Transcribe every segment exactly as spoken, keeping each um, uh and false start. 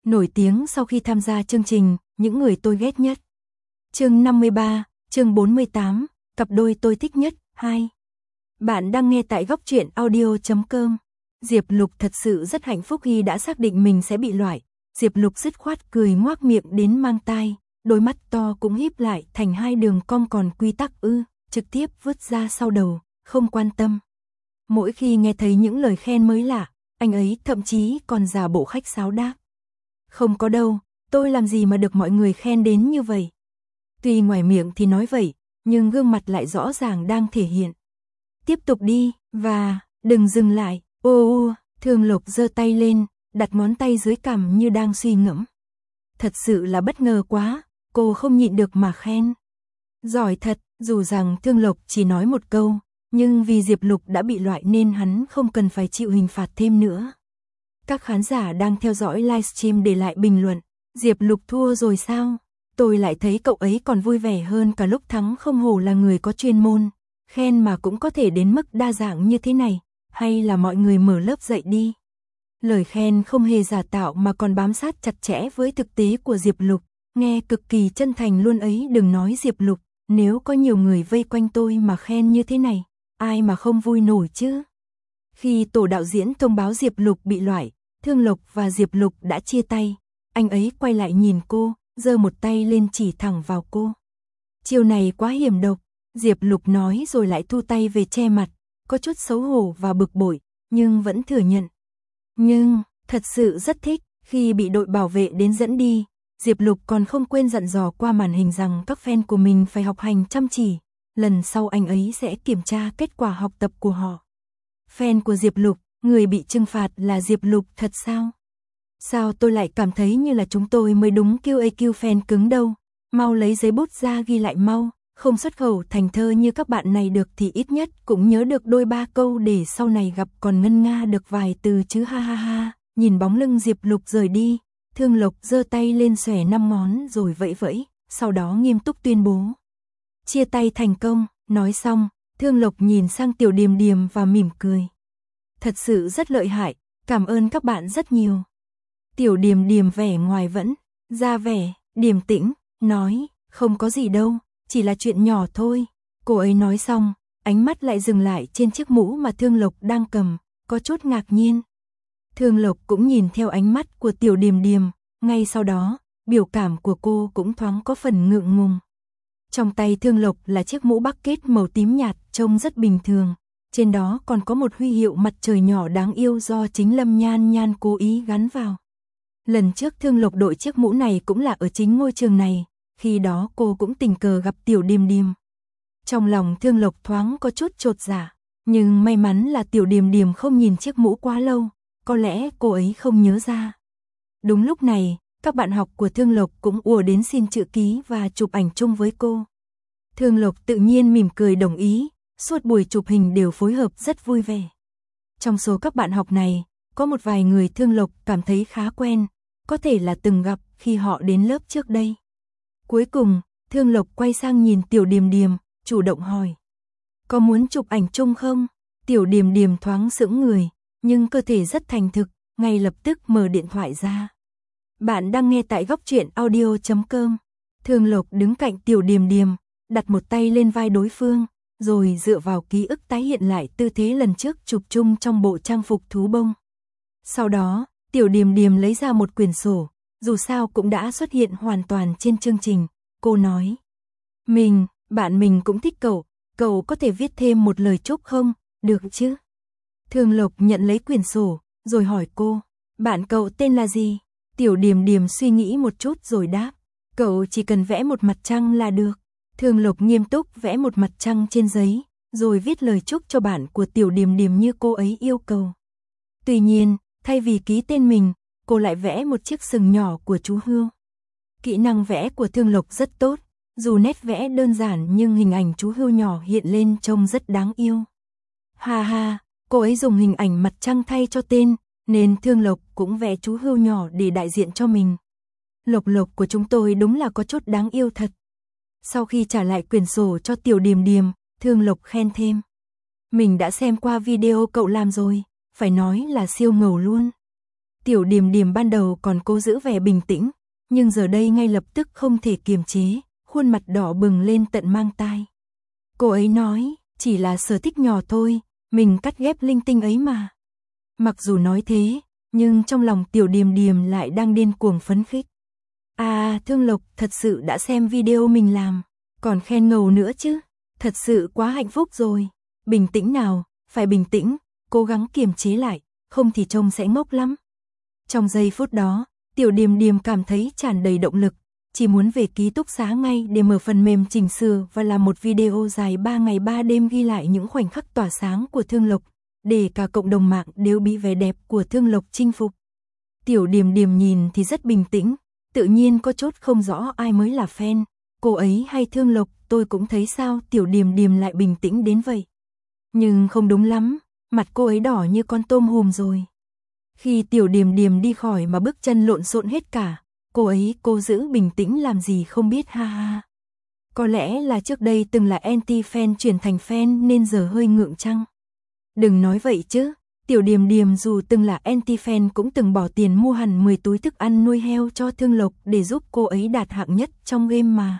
Nổi tiếng sau khi tham gia chương trình Những người tôi ghét nhất. Chương năm mươi ba, chương bốn mươi tám, cặp đôi tôi thích nhất, hai. Bạn đang nghe tại góc truyện audio chấm com. Diệp Lục thật sự rất hạnh phúc khi đã xác định mình sẽ bị loại. Diệp Lục dứt khoát cười ngoác miệng đến mang tai, đôi mắt to cũng híp lại thành hai đường cong còn quy tắc ư, trực tiếp vứt ra sau đầu, không quan tâm. Mỗi khi nghe thấy những lời khen mới lạ, anh ấy thậm chí còn giả bộ khách sáo đáp. Không có đâu, tôi làm gì mà được mọi người khen đến như vậy. Tuy ngoài miệng thì nói vậy, nhưng gương mặt lại rõ ràng đang thể hiện. Tiếp tục đi, và, đừng dừng lại, ô ô, Thương Lục giơ tay lên, đặt ngón tay dưới cằm như đang suy ngẫm. Thật sự là bất ngờ quá, cô không nhịn được mà khen. Giỏi thật, dù rằng Thương Lục chỉ nói một câu, nhưng vì Diệp Lục đã bị loại nên hắn không cần phải chịu hình phạt thêm nữa. Các khán giả đang theo dõi livestream để lại bình luận, Diệp Lục thua rồi sao? Tôi lại thấy cậu ấy còn vui vẻ hơn cả lúc thắng, không hổ là người có chuyên môn, khen mà cũng có thể đến mức đa dạng như thế này, hay là mọi người mở lớp dạy đi. Lời khen không hề giả tạo mà còn bám sát chặt chẽ với thực tế của Diệp Lục, nghe cực kỳ chân thành luôn ấy. Đừng nói Diệp Lục, nếu có nhiều người vây quanh tôi mà khen như thế này, ai mà không vui nổi chứ. Khi tổ đạo diễn thông báo Diệp Lục bị loại, Thương Lục và Diệp Lục đã chia tay, anh ấy quay lại nhìn cô, giơ một tay lên chỉ thẳng vào cô. Chiêu này quá hiểm độc, Diệp Lục nói rồi lại thu tay về che mặt, có chút xấu hổ và bực bội, nhưng vẫn thừa nhận. Nhưng, thật sự rất thích, khi bị đội bảo vệ đến dẫn đi, Diệp Lục còn không quên dặn dò qua màn hình rằng các fan của mình phải học hành chăm chỉ, lần sau anh ấy sẽ kiểm tra kết quả học tập của họ. Fan của Diệp Lục, người bị trừng phạt là Diệp Lục thật sao? Sao tôi lại cảm thấy như là chúng tôi mới đúng quy a quy fan cứng đâu, mau lấy giấy bút ra ghi lại mau, không xuất khẩu thành thơ như các bạn này được thì ít nhất cũng nhớ được đôi ba câu để sau này gặp còn ngân nga được vài từ chứ ha ha ha. Nhìn bóng lưng Diệp Lục rời đi, Thương Lục giơ tay lên xòe năm ngón rồi vẫy vẫy, sau đó nghiêm túc tuyên bố. Chia tay thành công, nói xong, Thương Lục nhìn sang Tiểu Điềm Điềm và mỉm cười. Thật sự rất lợi hại, cảm ơn các bạn rất nhiều. Tiểu Điềm Điềm vẻ ngoài vẫn ra vẻ điềm tĩnh, nói, không có gì đâu, chỉ là chuyện nhỏ thôi. Cô ấy nói xong, ánh mắt lại dừng lại trên chiếc mũ mà Thương Lục đang cầm, có chút ngạc nhiên. Thương Lục cũng nhìn theo ánh mắt của Tiểu Điềm Điềm, ngay sau đó, biểu cảm của cô cũng thoáng có phần ngượng ngùng. Trong tay Thương Lục là chiếc mũ bucket màu tím nhạt, trông rất bình thường. Trên đó còn có một huy hiệu mặt trời nhỏ đáng yêu do chính Lâm Nhan Nhan cố ý gắn vào. Lần trước Thương Lục đội chiếc mũ này cũng là ở chính ngôi trường này, khi đó cô cũng tình cờ gặp Tiểu Điềm Điềm. Trong lòng Thương Lục thoáng có chút chột dạ, nhưng may mắn là Tiểu Điềm Điềm không nhìn chiếc mũ quá lâu, có lẽ cô ấy không nhớ ra. Đúng lúc này, các bạn học của Thương Lục cũng ùa đến xin chữ ký và chụp ảnh chung với cô. Thương Lục tự nhiên mỉm cười đồng ý, suốt buổi chụp hình đều phối hợp rất vui vẻ. Trong số các bạn học này, có một vài người Thương Lục cảm thấy khá quen, có thể là từng gặp khi họ đến lớp trước đây. Cuối cùng, Thương Lục quay sang nhìn Tiểu Điềm Điềm, chủ động hỏi. Có muốn chụp ảnh chung không? Tiểu Điềm Điềm thoáng sững người, nhưng cơ thể rất thành thực, ngay lập tức mở điện thoại ra. Bạn đang nghe tại góc truyện audio chấm com. Thương Lục đứng cạnh Tiểu Điềm Điềm, đặt một tay lên vai đối phương, rồi dựa vào ký ức tái hiện lại tư thế lần trước chụp chung trong bộ trang phục thú bông. Sau đó, Tiểu Điềm Điềm lấy ra một quyển sổ, dù sao cũng đã xuất hiện hoàn toàn trên chương trình. Cô nói, mình, bạn mình cũng thích cậu, cậu có thể viết thêm một lời chúc không, được chứ? Thương Lục nhận lấy quyển sổ, rồi hỏi cô, bạn cậu tên là gì? Tiểu Điềm Điềm suy nghĩ một chút rồi đáp, cậu chỉ cần vẽ một mặt trăng là được. Thương Lục nghiêm túc vẽ một mặt trăng trên giấy, rồi viết lời chúc cho bạn của Tiểu Điềm Điềm như cô ấy yêu cầu. Tuy nhiên, thay vì ký tên mình, cô lại vẽ một chiếc sừng nhỏ của chú hươu. Kỹ năng vẽ của Thương Lục rất tốt, dù nét vẽ đơn giản nhưng hình ảnh chú hươu nhỏ hiện lên trông rất đáng yêu. Ha ha, cô ấy dùng hình ảnh mặt trăng thay cho tên, nên Thương Lục cũng vẽ chú hươu nhỏ để đại diện cho mình. Lục Lục của chúng tôi đúng là có chút đáng yêu thật. Sau khi trả lại quyển sổ cho Tiểu Điềm Điềm, Thương Lục khen thêm. Mình đã xem qua video cậu làm rồi, phải nói là siêu ngầu luôn. Tiểu Điềm Điềm ban đầu còn cố giữ vẻ bình tĩnh, nhưng giờ đây ngay lập tức không thể kiềm chế, khuôn mặt đỏ bừng lên tận mang tai. Cô ấy nói, chỉ là sở thích nhỏ thôi, mình cắt ghép linh tinh ấy mà. Mặc dù nói thế, nhưng trong lòng Tiểu Điềm Điềm lại đang điên cuồng phấn khích. À, Thương Lộc thật sự đã xem video mình làm, còn khen ngầu nữa chứ, thật sự quá hạnh phúc rồi. Bình tĩnh nào, phải bình tĩnh, cố gắng kiềm chế lại, không thì trông sẽ ngốc lắm. Trong giây phút đó, Tiểu Điềm Điềm cảm thấy tràn đầy động lực, chỉ muốn về ký túc xá ngay để mở phần mềm chỉnh sửa và làm một video dài ba ngày ba đêm ghi lại những khoảnh khắc tỏa sáng của Thương Lộc, để cả cộng đồng mạng đều bị vẻ đẹp của Thương Lộc chinh phục. Tiểu Điềm Điềm nhìn thì rất bình tĩnh, tự nhiên có chốt không rõ ai mới là fan, cô ấy hay Thương Lộc, tôi cũng thấy sao Tiểu Điềm Điềm lại bình tĩnh đến vậy. Nhưng không đúng lắm, mặt cô ấy đỏ như con tôm hùm rồi. Khi Tiểu Điềm Điềm đi khỏi mà bước chân lộn xộn hết cả, cô ấy cố giữ bình tĩnh làm gì không biết ha ha. Có lẽ là trước đây từng là anti-fan chuyển thành fan nên giờ hơi ngượng chăng. Đừng nói vậy chứ, Tiểu Điềm Điềm dù từng là anti-fan cũng từng bỏ tiền mua hẳn mười túi thức ăn nuôi heo cho Thương Lộc để giúp cô ấy đạt hạng nhất trong game mà.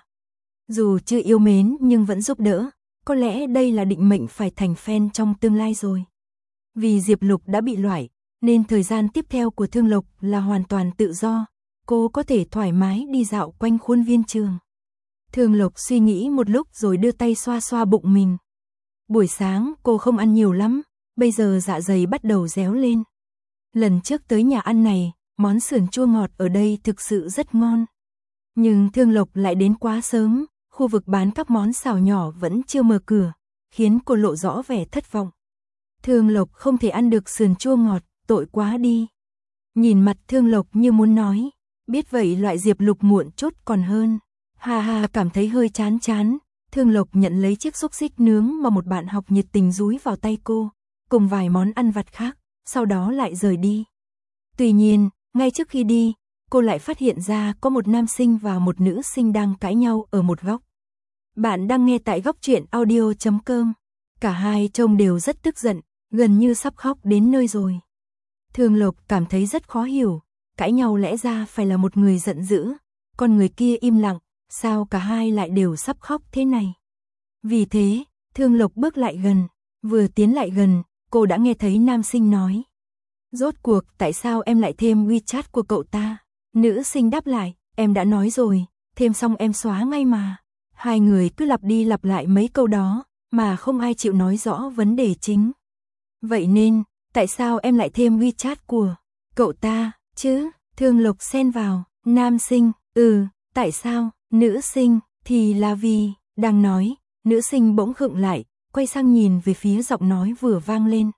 Dù chưa yêu mến nhưng vẫn giúp đỡ, có lẽ đây là định mệnh phải thành fan trong tương lai rồi. Vì Diệp Lục đã bị loại, nên thời gian tiếp theo của Thương Lộc là hoàn toàn tự do, cô có thể thoải mái đi dạo quanh khuôn viên trường. Thương Lộc suy nghĩ một lúc rồi đưa tay xoa xoa bụng mình. Buổi sáng cô không ăn nhiều lắm, bây giờ dạ dày bắt đầu réo lên. Lần trước tới nhà ăn này, món sườn chua ngọt ở đây thực sự rất ngon. Nhưng Thương Lộc lại đến quá sớm, khu vực bán các món xào nhỏ vẫn chưa mở cửa, khiến cô lộ rõ vẻ thất vọng. Thương Lộc không thể ăn được sườn chua ngọt, tội quá đi. Nhìn mặt Thương Lộc như muốn nói, biết vậy loại Diệp Lục muộn chốt còn hơn. Ha ha, cảm thấy hơi chán chán, Thương Lộc nhận lấy chiếc xúc xích nướng mà một bạn học nhiệt tình dúi vào tay cô, cùng vài món ăn vặt khác, sau đó lại rời đi. Tuy nhiên, ngay trước khi đi, cô lại phát hiện ra có một nam sinh và một nữ sinh đang cãi nhau ở một góc. Bạn đang nghe tại góc truyện audio chấm com. Cả hai trông đều rất tức giận, gần như sắp khóc đến nơi rồi. Thương Lộc cảm thấy rất khó hiểu, cãi nhau lẽ ra phải là một người giận dữ, còn người kia im lặng, sao cả hai lại đều sắp khóc thế này. Vì thế, Thương Lộc bước lại gần, vừa tiến lại gần, cô đã nghe thấy nam sinh nói. Rốt cuộc tại sao em lại thêm WeChat của cậu ta? Nữ sinh đáp lại, em đã nói rồi, thêm xong em xóa ngay mà. Hai người cứ lặp đi lặp lại mấy câu đó, mà không ai chịu nói rõ vấn đề chính. Vậy nên, tại sao em lại thêm WeChat của cậu ta, chứ? Thương Lộc xen vào, nam sinh, ừ, tại sao? Nữ sinh, thì là vì, đang nói, nữ sinh bỗng khựng lại, quay sang nhìn về phía giọng nói vừa vang lên.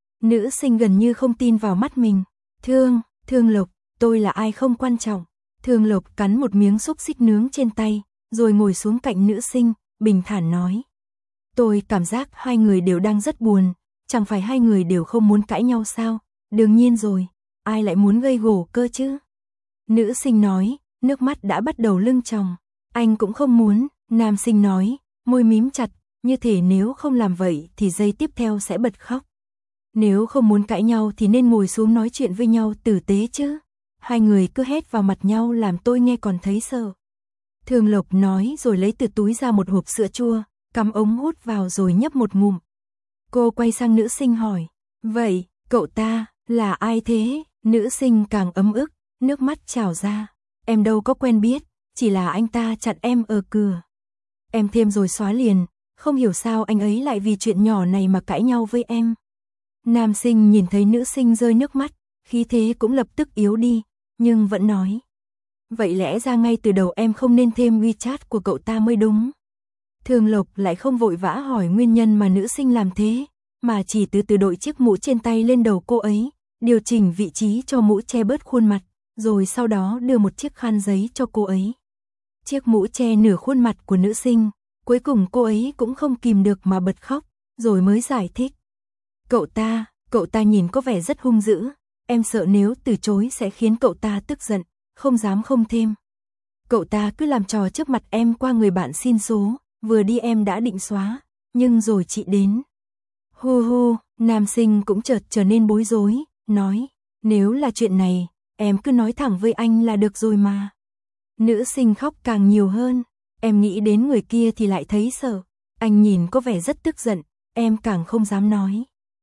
Nữ sinh gần như không tin vào mắt mình. Thương, Thương Lộc, tôi là ai không quan trọng. Thương Lộc cắn một miếng xúc xích nướng trên tay, rồi ngồi xuống cạnh nữ sinh, bình thản nói. Tôi cảm giác hai người đều đang rất buồn, chẳng phải hai người đều không muốn cãi nhau sao? Đương nhiên rồi, ai lại muốn gây gổ cơ chứ? Nữ sinh nói, nước mắt đã bắt đầu lưng tròng. Anh cũng không muốn, nam sinh nói, môi mím chặt, như thể nếu không làm vậy thì giây tiếp theo sẽ bật khóc. Nếu không muốn cãi nhau thì nên ngồi xuống nói chuyện với nhau tử tế chứ. Hai người cứ hét vào mặt nhau làm tôi nghe còn thấy sợ. Thương Lộc nói rồi lấy từ túi ra một hộp sữa chua, cắm ống hút vào rồi nhấp một ngụm. Cô quay sang nữ sinh hỏi, vậy, cậu ta, là ai thế? Nữ sinh càng ấm ức, nước mắt trào ra. Em đâu có quen biết, chỉ là anh ta chặn em ở cửa. Em thêm rồi xóa liền, không hiểu sao anh ấy lại vì chuyện nhỏ này mà cãi nhau với em. Nam sinh nhìn thấy nữ sinh rơi nước mắt, khí thế cũng lập tức yếu đi, nhưng vẫn nói. Vậy lẽ ra ngay từ đầu em không nên thêm WeChat của cậu ta mới đúng. Thương Lộc lại không vội vã hỏi nguyên nhân mà nữ sinh làm thế, mà chỉ từ từ đội chiếc mũ trên tay lên đầu cô ấy, điều chỉnh vị trí cho mũ che bớt khuôn mặt, rồi sau đó đưa một chiếc khăn giấy cho cô ấy. Chiếc mũ che nửa khuôn mặt của nữ sinh, cuối cùng cô ấy cũng không kìm được mà bật khóc, rồi mới giải thích. Cậu ta, cậu ta nhìn có vẻ rất hung dữ, em sợ nếu từ chối sẽ khiến cậu ta tức giận, không dám không thêm. Cậu ta cứ làm trò trước mặt em qua người bạn xin số, vừa đi em đã định xóa, nhưng rồi chị đến. Hu hu, nam sinh cũng chợt trở nên bối rối, nói, Nếu là chuyện này, em cứ nói thẳng với anh là được rồi mà. Nữ sinh khóc càng nhiều hơn. Em nghĩ đến người kia thì lại thấy sợ. Anh nhìn có vẻ rất tức giận, em càng không dám nói.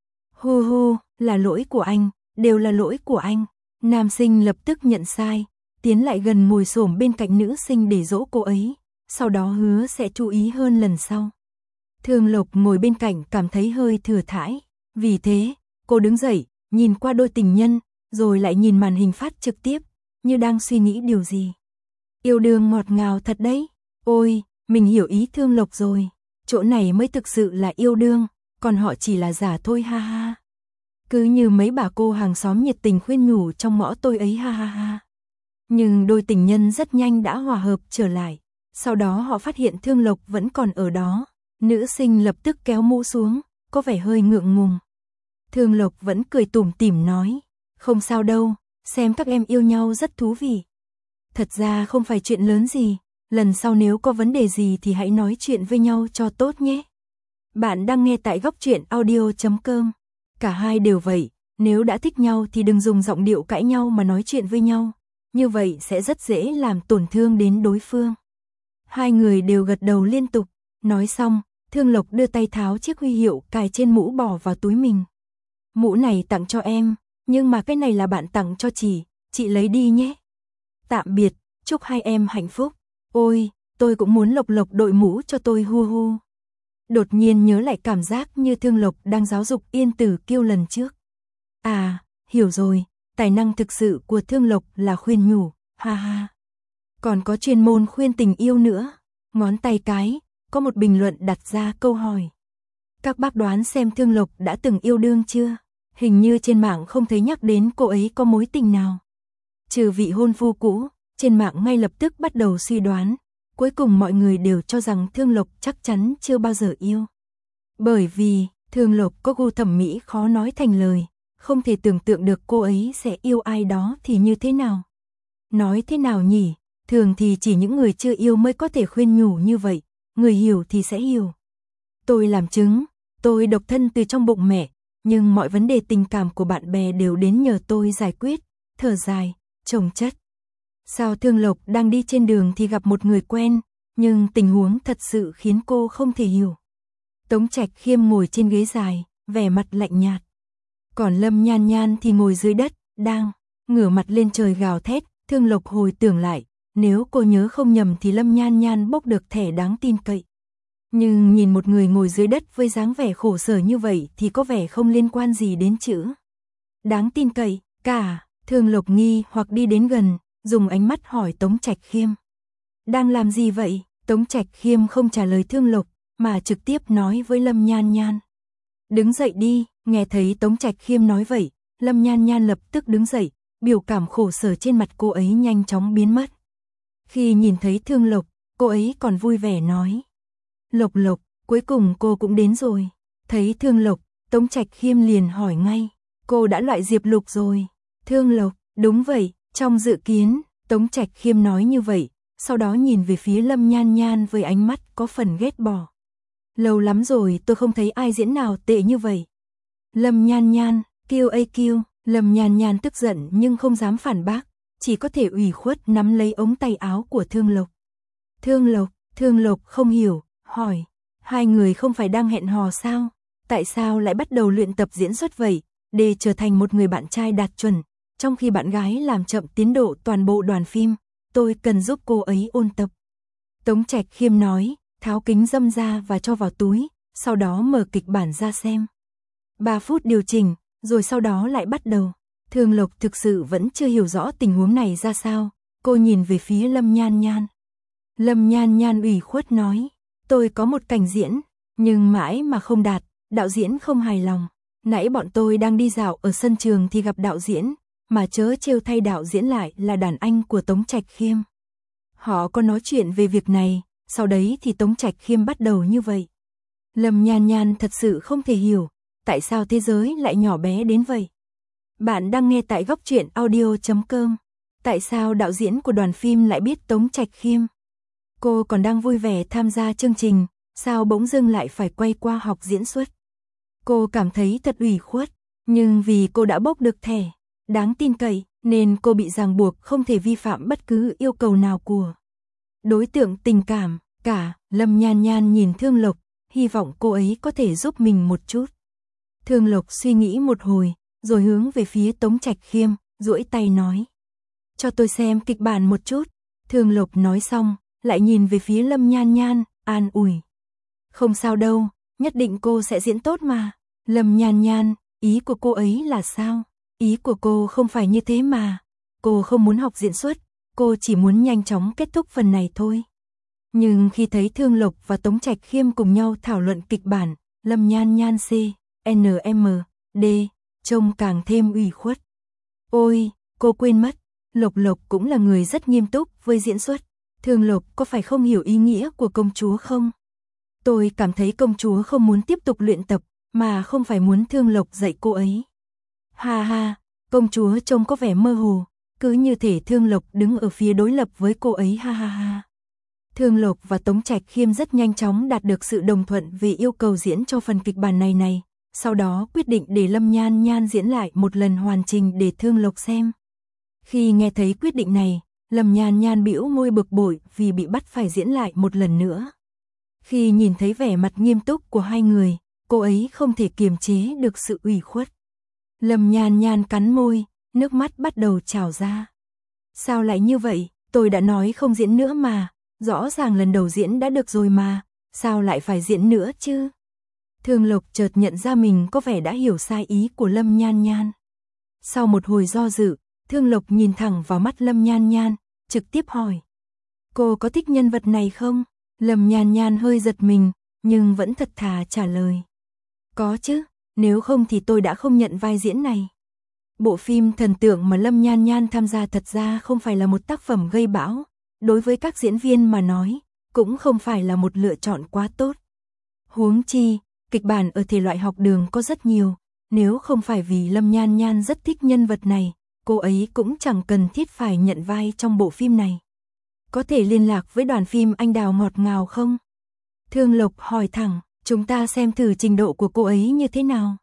Hu hu, là lỗi của anh, đều là lỗi của anh. Nam sinh lập tức nhận sai, tiến lại gần ngồi xổm bên cạnh nữ sinh để dỗ cô ấy, sau đó hứa sẽ chú ý hơn lần sau. Thương Lộc ngồi bên cạnh cảm thấy hơi thừa thãi, vì thế, cô đứng dậy, nhìn qua đôi tình nhân, rồi lại nhìn màn hình phát trực tiếp, như đang suy nghĩ điều gì. Yêu đương ngọt ngào thật đấy, ôi, mình hiểu ý Thương Lộc rồi, chỗ này mới thực sự là yêu đương, còn họ chỉ là giả thôi ha ha. Cứ như mấy bà cô hàng xóm nhiệt tình khuyên nhủ trong ngõ tôi ấy ha ha ha. Nhưng đôi tình nhân rất nhanh đã hòa hợp trở lại, sau đó họ phát hiện Thương Lộc vẫn còn ở đó, nữ sinh lập tức kéo mũ xuống, có vẻ hơi ngượng ngùng. Thương Lộc vẫn cười tủm tỉm nói, không sao đâu, xem các em yêu nhau rất thú vị. Thật ra không phải chuyện lớn gì, lần sau nếu có vấn đề gì thì hãy nói chuyện với nhau cho tốt nhé. Bạn đang nghe tại góc truyện audio chấm com. Cả hai đều vậy, nếu đã thích nhau thì đừng dùng giọng điệu cãi nhau mà nói chuyện với nhau, như vậy sẽ rất dễ làm tổn thương đến đối phương. Hai người đều gật đầu liên tục, nói xong, Thương Lộc đưa tay tháo chiếc huy hiệu cài trên mũ bỏ vào túi mình. Mũ này tặng cho em, nhưng mà cái này là bạn tặng cho chị, chị lấy đi nhé. Tạm biệt, chúc hai em hạnh phúc. Ôi, tôi cũng muốn Lộc Lộc đội mũ cho tôi hu hu. Đột nhiên nhớ lại cảm giác như Thương Lộc đang giáo dục Yên Tử Kiêu lần trước. À, hiểu rồi, tài năng thực sự của Thương Lộc là khuyên nhủ, ha ha. Còn có chuyên môn khuyên tình yêu nữa. Ngón tay cái, có một bình luận đặt ra câu hỏi. Các bác đoán xem Thương Lộc đã từng yêu đương chưa? Hình như trên mạng không thấy nhắc đến cô ấy có mối tình nào. Trừ vị hôn phu cũ, trên mạng ngay lập tức bắt đầu suy đoán. Cuối cùng mọi người đều cho rằng Thương Lộc chắc chắn chưa bao giờ yêu. Bởi vì, Thương Lộc có gu thẩm mỹ khó nói thành lời, không thể tưởng tượng được cô ấy sẽ yêu ai đó thì như thế nào. Nói thế nào nhỉ, thường thì chỉ những người chưa yêu mới có thể khuyên nhủ như vậy, người hiểu thì sẽ hiểu. Tôi làm chứng, tôi độc thân từ trong bụng mẹ, nhưng mọi vấn đề tình cảm của bạn bè đều đến nhờ tôi giải quyết, thở dài, chồng chất. Sao Thương Lộc đang đi trên đường thì gặp một người quen, nhưng tình huống thật sự khiến cô không thể hiểu. Tống Trạch Khiêm ngồi trên ghế dài, vẻ mặt lạnh nhạt. Còn Lâm Nhan Nhan thì ngồi dưới đất, đang ngửa mặt lên trời gào thét. Thương Lộc hồi tưởng lại, nếu cô nhớ không nhầm thì Lâm Nhan Nhan bốc được thẻ đáng tin cậy. Nhưng nhìn một người ngồi dưới đất với dáng vẻ khổ sở như vậy thì có vẻ không liên quan gì đến chữ đáng tin cậy cả. Thương Lộc nghi hoặc đi đến gần, dùng ánh mắt hỏi Tống Trạch Khiêm. Đang làm gì vậy? Tống Trạch Khiêm không trả lời Thương Lộc, mà trực tiếp nói với Lâm Nhan Nhan. Đứng dậy đi, nghe thấy Tống Trạch Khiêm nói vậy, Lâm Nhan Nhan lập tức đứng dậy, biểu cảm khổ sở trên mặt cô ấy nhanh chóng biến mất. Khi nhìn thấy Thương Lộc, cô ấy còn vui vẻ nói. Lộc Lộc, cuối cùng cô cũng đến rồi. Thấy Thương Lộc, Tống Trạch Khiêm liền hỏi ngay. Cô đã loại Diệp Lục rồi. Thương Lộc, đúng vậy, trong dự kiến, Tống Trạch Khiêm nói như vậy, sau đó nhìn về phía Lâm Nhan Nhan với ánh mắt có phần ghét bỏ. Lâu lắm rồi tôi không thấy ai diễn nào tệ như vậy. Lâm Nhan Nhan, kêu a kêu, Lâm Nhan Nhan tức giận nhưng không dám phản bác, chỉ có thể ủy khuất nắm lấy ống tay áo của Thương Lộc. Thương Lộc, Thương Lộc không hiểu, hỏi, hai người không phải đang hẹn hò sao? Tại sao lại bắt đầu luyện tập diễn xuất vậy, để trở thành một người bạn trai đạt chuẩn, trong khi bạn gái làm chậm tiến độ toàn bộ đoàn phim, tôi cần giúp cô ấy ôn tập. Tống Trạch Khiêm nói, tháo kính dâm ra và cho vào túi, sau đó mở kịch bản ra xem. ba phút điều chỉnh, rồi sau đó lại bắt đầu. Thương Lộc thực sự vẫn chưa hiểu rõ tình huống này ra sao, cô nhìn về phía Lâm Nhan Nhan. Lâm Nhan Nhan ủy khuất nói, tôi có một cảnh diễn, nhưng mãi mà không đạt, đạo diễn không hài lòng. Nãy bọn tôi đang đi dạo ở sân trường thì gặp đạo diễn, mà chớ trêu thay đạo diễn lại là đàn anh của Tống Trạch Khiêm. Họ có nói chuyện về việc này, sau đấy thì Tống Trạch Khiêm bắt đầu như vậy. Lâm Nhan Nhan thật sự không thể hiểu, tại sao thế giới lại nhỏ bé đến vậy. Bạn đang nghe tại góc truyện audio chấm com. Tại sao đạo diễn của đoàn phim lại biết Tống Trạch Khiêm? Cô còn đang vui vẻ tham gia chương trình, sao bỗng dưng lại phải quay qua học diễn xuất? Cô cảm thấy thật ủy khuất, nhưng vì cô đã bốc được thẻ. đáng tin cậy, nên cô bị ràng buộc không thể vi phạm bất cứ yêu cầu nào của đối tượng tình cảm cả. Lâm Nhan Nhan nhìn Thương Lộc, hy vọng cô ấy có thể giúp mình một chút. Thương Lộc suy nghĩ một hồi, rồi hướng về phía Tống Trạch Khiêm, duỗi tay nói. Cho tôi xem kịch bản một chút. Thương Lộc nói xong, lại nhìn về phía Lâm Nhan Nhan, an ủi. Không sao đâu, nhất định cô sẽ diễn tốt mà. Lâm Nhan Nhan, ý của cô ấy là sao? Ý của cô không phải như thế mà. Cô không muốn học diễn xuất, cô chỉ muốn nhanh chóng kết thúc phần này thôi. Nhưng khi thấy Thương Lộc và Tống Trạch Khiêm cùng nhau thảo luận kịch bản, Lâm Nhan Nhan C, N M, D, trông càng thêm ủy khuất. Ôi, cô quên mất, Lộc Lộc cũng là người rất nghiêm túc với diễn xuất. Thương Lộc có phải không hiểu ý nghĩa của công chúa không? Tôi cảm thấy công chúa không muốn tiếp tục luyện tập, mà không phải muốn Thương Lộc dạy cô ấy. Ha ha, công chúa trông có vẻ mơ hồ, cứ như thể Thương Lộc đứng ở phía đối lập với cô ấy, ha ha ha. Thương Lộc và Tống Trạch Khiêm rất nhanh chóng đạt được sự đồng thuận về yêu cầu diễn cho phần kịch bản này này, sau đó quyết định để Lâm Nhan Nhan diễn lại một lần hoàn chỉnh để Thương Lộc xem. Khi nghe thấy quyết định này, Lâm Nhan Nhan bĩu môi bực bội vì bị bắt phải diễn lại một lần nữa. Khi nhìn thấy vẻ mặt nghiêm túc của hai người, cô ấy không thể kiềm chế được sự ủy khuất. Lâm Nhan Nhan cắn môi, nước mắt bắt đầu trào ra. Sao lại như vậy, tôi đã nói không diễn nữa mà, rõ ràng lần đầu diễn đã được rồi mà, sao lại phải diễn nữa chứ? Thương Lộc chợt nhận ra mình có vẻ đã hiểu sai ý của Lâm Nhan Nhan. Sau một hồi do dự, Thương Lộc nhìn thẳng vào mắt Lâm Nhan Nhan, trực tiếp hỏi. Cô có thích nhân vật này không? Lâm Nhan Nhan hơi giật mình, nhưng vẫn thật thà trả lời. Có chứ, nếu không thì tôi đã không nhận vai diễn này. Bộ phim thần tượng mà Lâm Nhan Nhan tham gia thật ra không phải là một tác phẩm gây bão, đối với các diễn viên mà nói, cũng không phải là một lựa chọn quá tốt. Huống chi, kịch bản ở thể loại học đường có rất nhiều, nếu không phải vì Lâm Nhan Nhan rất thích nhân vật này, cô ấy cũng chẳng cần thiết phải nhận vai trong bộ phim này. Có thể liên lạc với đoàn phim Anh Đào ngọt ngào không? Thương Lộc hỏi thẳng, chúng ta xem thử trình độ của cô ấy như thế nào.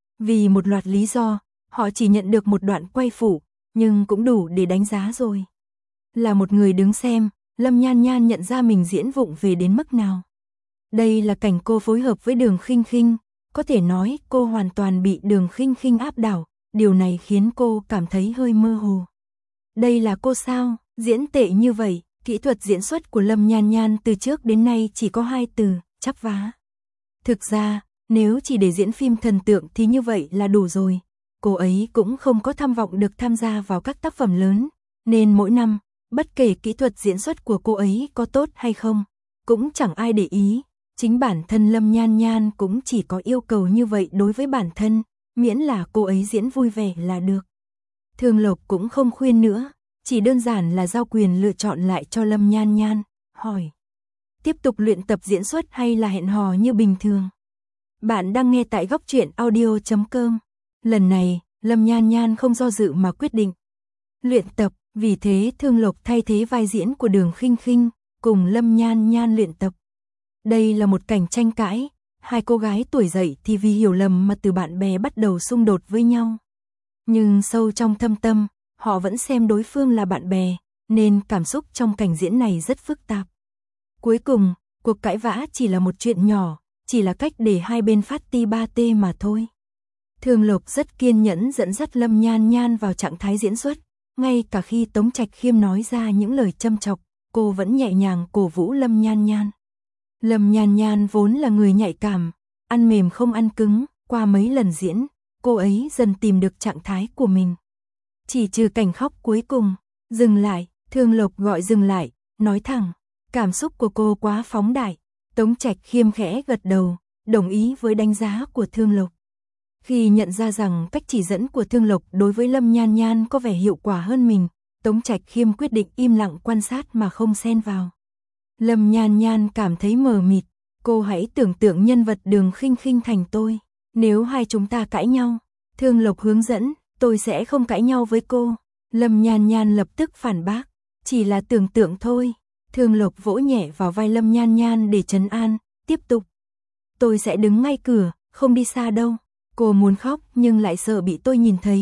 Vì một loạt lý do, họ chỉ nhận được một đoạn quay phụ, nhưng cũng đủ để đánh giá rồi. Là một người đứng xem, Lâm Nhan Nhan nhận ra mình diễn vụng về đến mức nào. Đây là cảnh cô phối hợp với Đường Khinh Khinh, có thể nói cô hoàn toàn bị Đường Khinh Khinh áp đảo, điều này khiến cô cảm thấy hơi mơ hồ. Đây là cô sao, diễn tệ như vậy, kỹ thuật diễn xuất của Lâm Nhan Nhan từ trước đến nay chỉ có hai từ, chắp vá. Thực ra, nếu chỉ để diễn phim thần tượng thì như vậy là đủ rồi. Cô ấy cũng không có tham vọng được tham gia vào các tác phẩm lớn, nên mỗi năm, bất kể kỹ thuật diễn xuất của cô ấy có tốt hay không, cũng chẳng ai để ý. Chính bản thân Lâm Nhan Nhan cũng chỉ có yêu cầu như vậy đối với bản thân, miễn là cô ấy diễn vui vẻ là được. Thương Lộc cũng không khuyên nữa, chỉ đơn giản là giao quyền lựa chọn lại cho Lâm Nhan Nhan, hỏi. Tiếp tục luyện tập diễn xuất hay là hẹn hò như bình thường? Bạn đang nghe tại góc truyện audio chấm com. Lần này, Lâm Nhan Nhan không do dự mà quyết định luyện tập, vì thế Thương Lộc thay thế vai diễn của Đường Khinh Khinh, cùng Lâm Nhan Nhan luyện tập. Đây là một cảnh tranh cãi, hai cô gái tuổi dậy thì vì hiểu lầm mà từ bạn bè bắt đầu xung đột với nhau. Nhưng sâu trong thâm tâm, họ vẫn xem đối phương là bạn bè, nên cảm xúc trong cảnh diễn này rất phức tạp. Cuối cùng, cuộc cãi vã chỉ là một chuyện nhỏ, chỉ là cách để hai bên phát ti ba tê mà thôi. Thương Lộc rất kiên nhẫn dẫn dắt Lâm Nhan Nhan vào trạng thái diễn xuất, ngay cả khi Tống Trạch Khiêm nói ra những lời châm chọc, cô vẫn nhẹ nhàng cổ vũ Lâm Nhan Nhan. Lâm Nhan Nhan vốn là người nhạy cảm, ăn mềm không ăn cứng, qua mấy lần diễn, cô ấy dần tìm được trạng thái của mình. Chỉ trừ cảnh khóc cuối cùng, dừng lại, Thương Lộc gọi dừng lại, nói thẳng, cảm xúc của cô quá phóng đại. Tống Trạch Khiêm khẽ gật đầu, đồng ý với đánh giá của Thương Lộc. Khi nhận ra rằng cách chỉ dẫn của Thương Lộc đối với Lâm Nhan Nhan có vẻ hiệu quả hơn mình, Tống Trạch Khiêm quyết định im lặng quan sát mà không xen vào. Lâm Nhan Nhan cảm thấy mờ mịt, cô hãy tưởng tượng nhân vật Đường Khinh Khinh thành tôi. Nếu hai chúng ta cãi nhau, Thương Lộc hướng dẫn, tôi sẽ không cãi nhau với cô. Lâm Nhan Nhan lập tức phản bác, chỉ là tưởng tượng thôi. Thương Lộc vỗ nhẹ vào vai Lâm Nhan Nhan để trấn an, tiếp tục. Tôi sẽ đứng ngay cửa, không đi xa đâu. Cô muốn khóc nhưng lại sợ bị tôi nhìn thấy.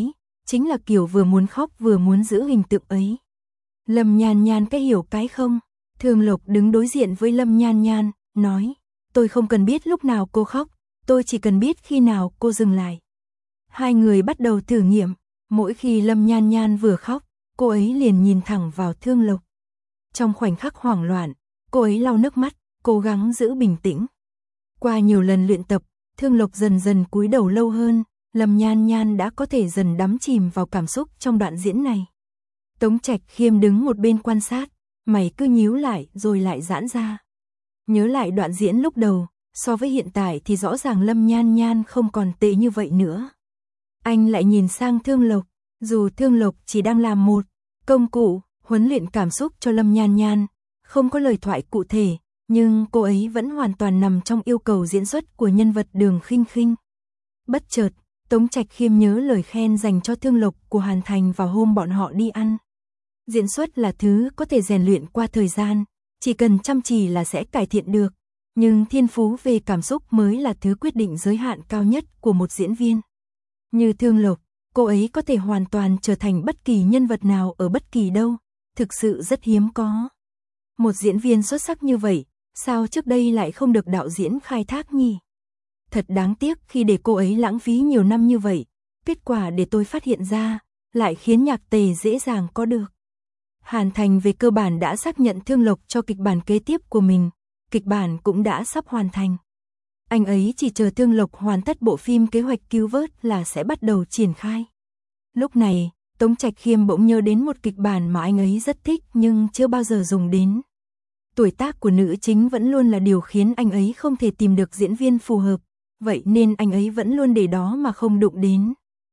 chính là kiểu vừa muốn khóc vừa muốn giữ hình tượng ấy. Lâm Nhan Nhan cái hiểu cái không? Thương Lộc đứng đối diện với Lâm Nhan Nhan, nói, tôi không cần biết lúc nào cô khóc, tôi chỉ cần biết khi nào cô dừng lại. Hai người bắt đầu thử nghiệm, mỗi khi Lâm Nhan Nhan vừa khóc, cô ấy liền nhìn thẳng vào Thương Lộc. Trong khoảnh khắc hoảng loạn, cô ấy lau nước mắt, cố gắng giữ bình tĩnh. Qua nhiều lần luyện tập, Thương Lộc dần dần cúi đầu lâu hơn, Lâm Nhan Nhan đã có thể dần đắm chìm vào cảm xúc trong đoạn diễn này. Tống Trạch Khiêm đứng một bên quan sát, mày cứ nhíu lại rồi lại giãn ra. Nhớ lại đoạn diễn lúc đầu, so với hiện tại thì rõ ràng Lâm Nhan Nhan không còn tệ như vậy nữa. Anh lại nhìn sang Thương Lộc, dù Thương Lộc chỉ đang làm một công cụ, huấn luyện cảm xúc cho Lâm Nhan Nhan, không có lời thoại cụ thể, nhưng cô ấy vẫn hoàn toàn nằm trong yêu cầu diễn xuất của nhân vật Đường Khinh Khinh. Bất chợt, Tống Trạch Khiêm nhớ lời khen dành cho Thương Lộc của Hàn Thành vào hôm bọn họ đi ăn. Diễn xuất là thứ có thể rèn luyện qua thời gian, chỉ cần chăm chỉ là sẽ cải thiện được, nhưng thiên phú về cảm xúc mới là thứ quyết định giới hạn cao nhất của một diễn viên. Như Thương Lộc, cô ấy có thể hoàn toàn trở thành bất kỳ nhân vật nào ở bất kỳ đâu, thực sự rất hiếm có. Một diễn viên xuất sắc như vậy, sao trước đây lại không được đạo diễn khai thác nhỉ? Thật đáng tiếc khi để cô ấy lãng phí nhiều năm như vậy, kết quả để tôi phát hiện ra, lại khiến Nhạc Tề dễ dàng có được. Hàn Thành về cơ bản đã xác nhận Thương Lộc cho kịch bản kế tiếp của mình, kịch bản cũng đã sắp hoàn thành. Anh ấy chỉ chờ Thương Lộc hoàn tất bộ phim kế hoạch cứu vớt là sẽ bắt đầu triển khai. Lúc này, Tống Trạch Khiêm bỗng nhớ đến một kịch bản mà anh ấy rất thích nhưng chưa bao giờ dùng đến. Tuổi tác của nữ chính vẫn luôn là điều khiến anh ấy không thể tìm được diễn viên phù hợp, vậy nên anh ấy vẫn luôn để đó mà không đụng đến.